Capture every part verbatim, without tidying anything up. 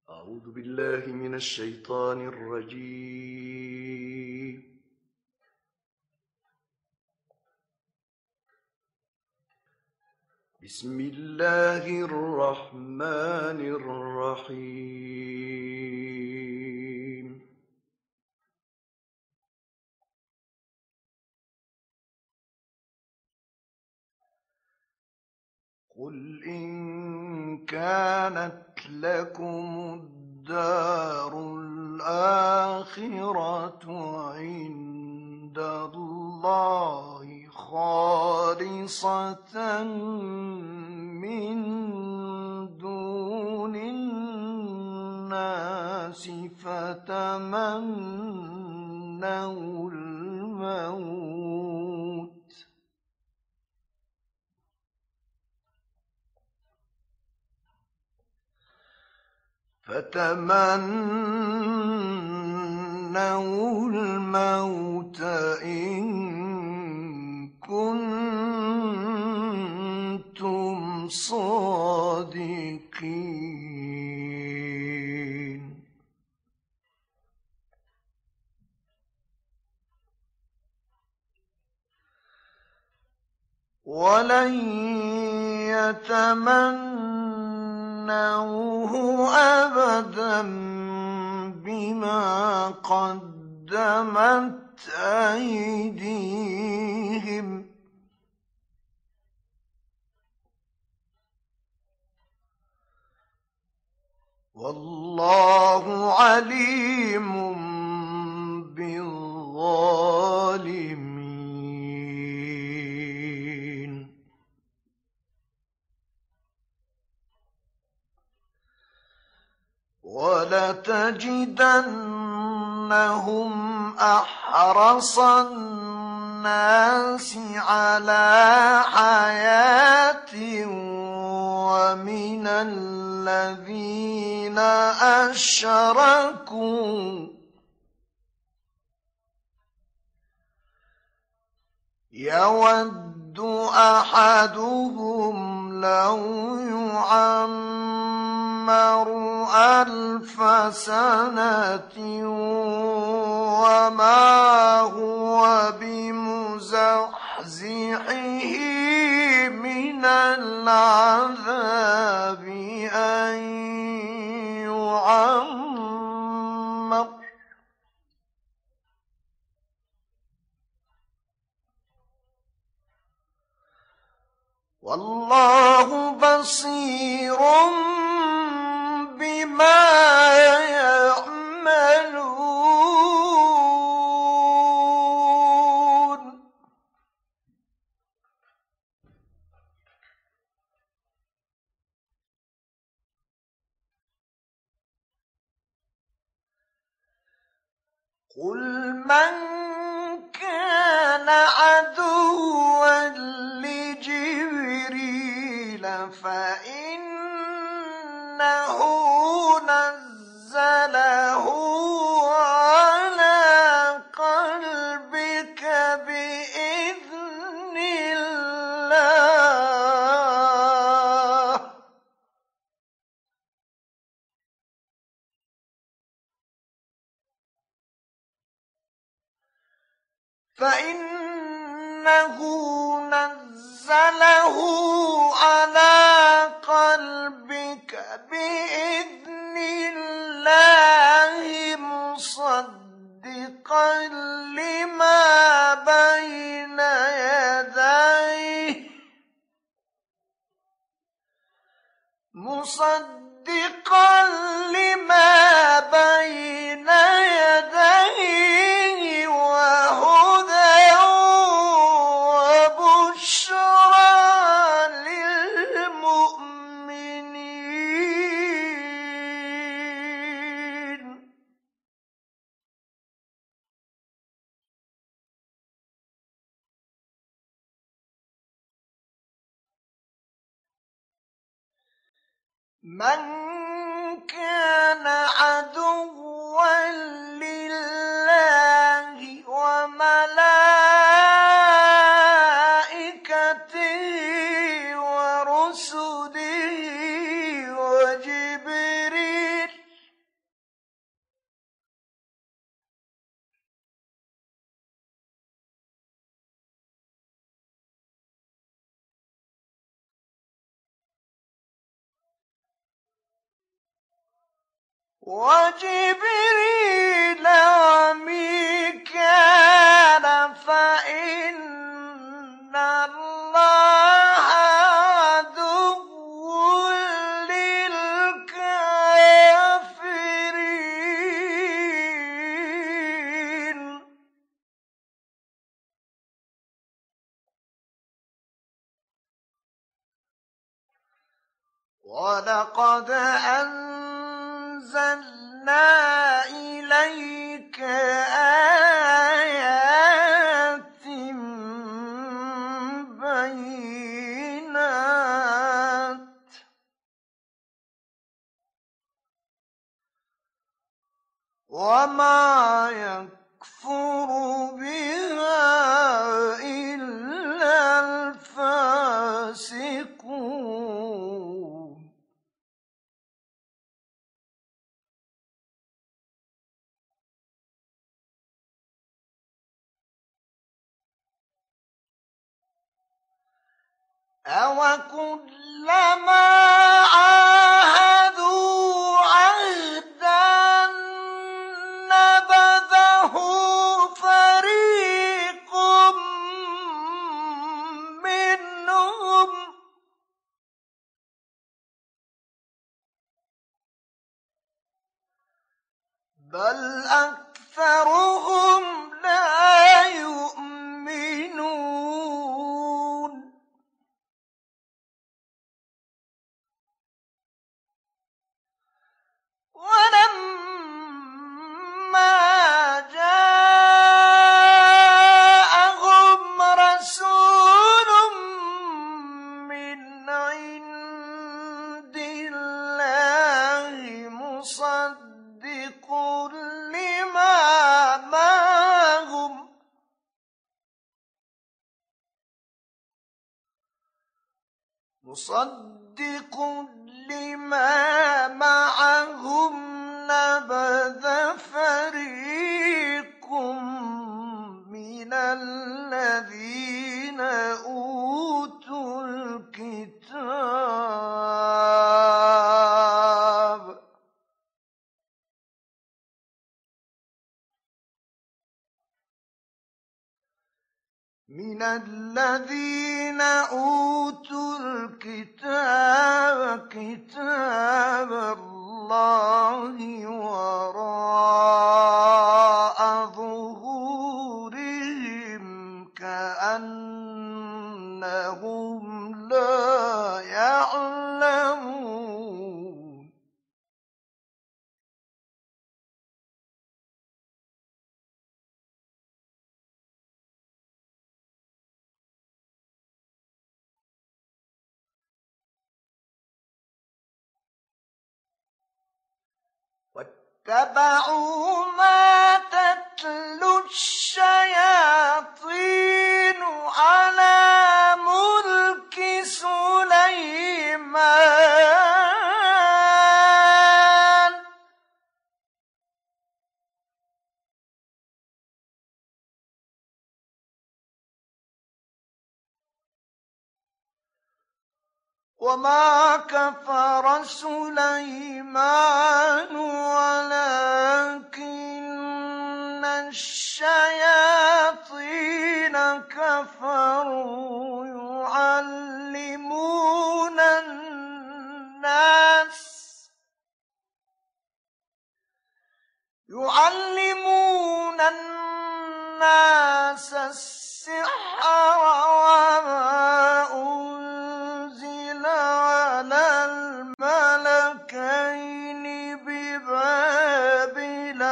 أعوذ بالله من الشيطان الرجيم. بسم الله الرحمن الرحيم. قل إن كانت لكم الدار الآخرة عند الله خالصة من دون الناس فتمنوا الموت فتمنوا الموت إن كنتم صادقين. ولن يتمنوه أبدا بما قدمت أيديهم والله عليم بالظالمين. ولتجدنهم أحرص الناس على حياة ومن الذين أشركوا يود أحدهم لو يعمر ألف سنة وما هو بمزحزحه من العذاب أن يعمر والله بصير بما يعملون. قل من كان عدوا لجبريل فإنه نزله على قلبك بإذن الله فإنه نزله على قلبك بإذن الله مصدقا لما بين يديه مصدقا لما بين يديه وهدى وبشرى للمؤمنين. من كان عدوا لله وملائكته ورسله وجبريل وجبريل وميكال فإن الله عدو للكافرين. ولقد أنزلنا إليك آيات بينات وما يكفر بها إلا الفاسقون. أَوَكُلَّمَا عَاهَدُوا عَهْدًا نَبَذَهُ فَرِيقٌ مِّنْهُم ۚ بَلْ أَكْثَرُهُمْ لَا يُؤْمِنُونَ. وَلَمَّا جَاءَهُمْ رَسُولٌ مِّنْ عِندِ اللَّهِ مُصَدِّقٌ لِّمَا مَعَهُمْ مُصَدِّقٌ لِّمَا مَعَهُمْ نَبَذَ فَرِيقٌ مِّنَ الَّذِينَ أُوتُوا الْكِتَابَ مِنَ الَّذِينَ أُوتُوا الْكِتَابَ كِتَابَ اللَّهِ وَرَاءَ ظُهُورِهِمْ كَأَنَّهُمْ لَا يَعْلَمُونَ. وَاتَّبَعُوا مَا تَتْلُو الشَّيَاطِينُ عَلَىٰ مُلْكِ سُلَيْمَانَ وَمَا كَفَرَ سُلَيْمَانُ وَلَٰكِنَّ الشَّيَاطِينَ كَفَرُوا يُعَلِّمُونَ النَّاسَ يُعَلِّمُونَ النَّاسَ السِّحْرَ وَمَا أُنزِلَ عَلَى الْمَلَكَيْنِ بِبَابِلَ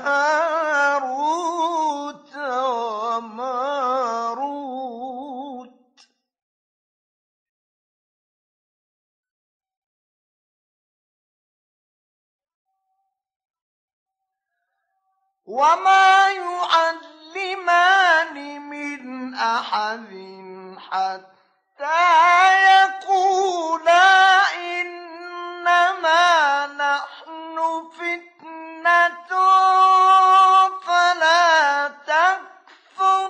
هَارُوتَ وَمَارُوتَ وَمَا يُعَلِّمَانِ مِنْ أَحَدٍ حَتَّىٰ يَقُولَا إِنَّمَا نَحْنُ فِتْنَةٌ فَلَا تَكْفُرْ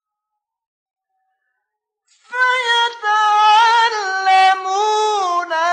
فَيَتَعَلَّمُونَ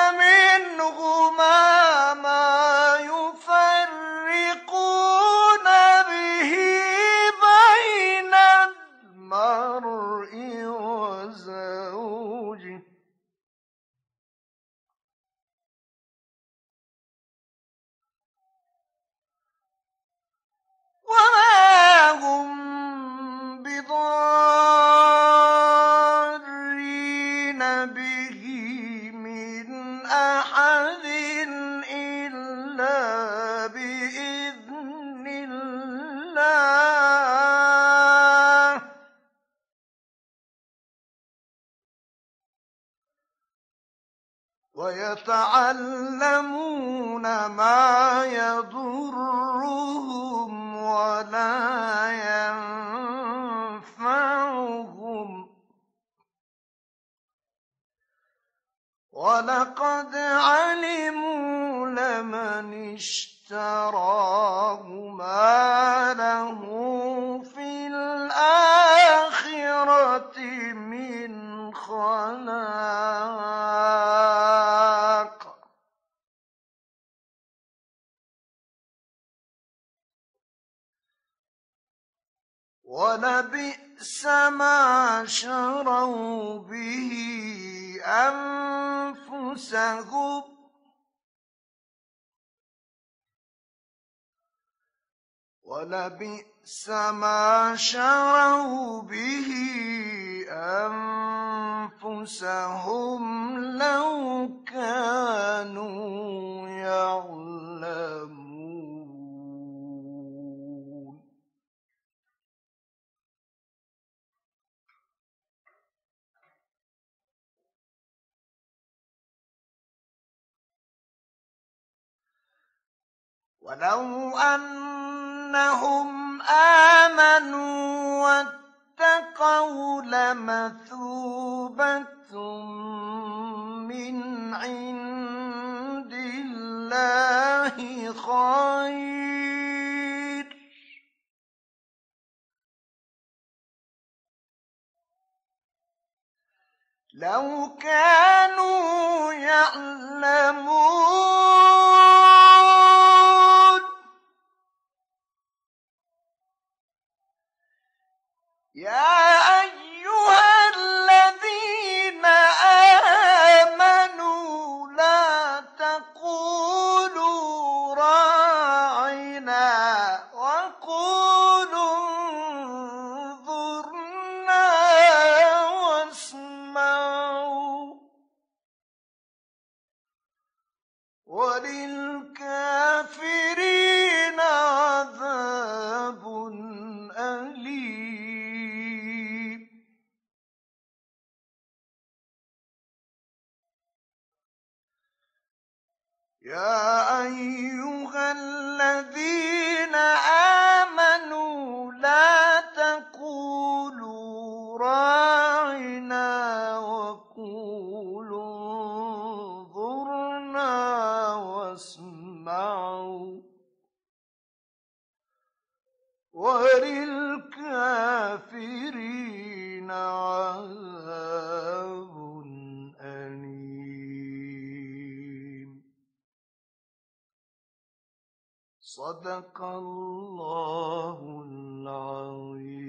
ويتعلمون ما يضرهم ولا ينفعهم ولقد علموا لمن اشتراه ما له في الآخرة من خلاق ولبئس ما شروا به أنفسهم ولبئس ما شروا به أنفسهم لو كانوا يعلمون. ولو أنهم آمنوا واتقوا لمثوبة من عند الله خير لو كانوا يعلمون. يا أيها الذين آمنوا لا تقولوا راعنا وقولوا انظرنا واسمعوا وللكافرين عذاب أليم. يا أيها الذين آمنوا لا تقولوا راعنا وقولوا انظرنا واسمعوا وللكافرين عذاب أليم. صدق الله العظيم.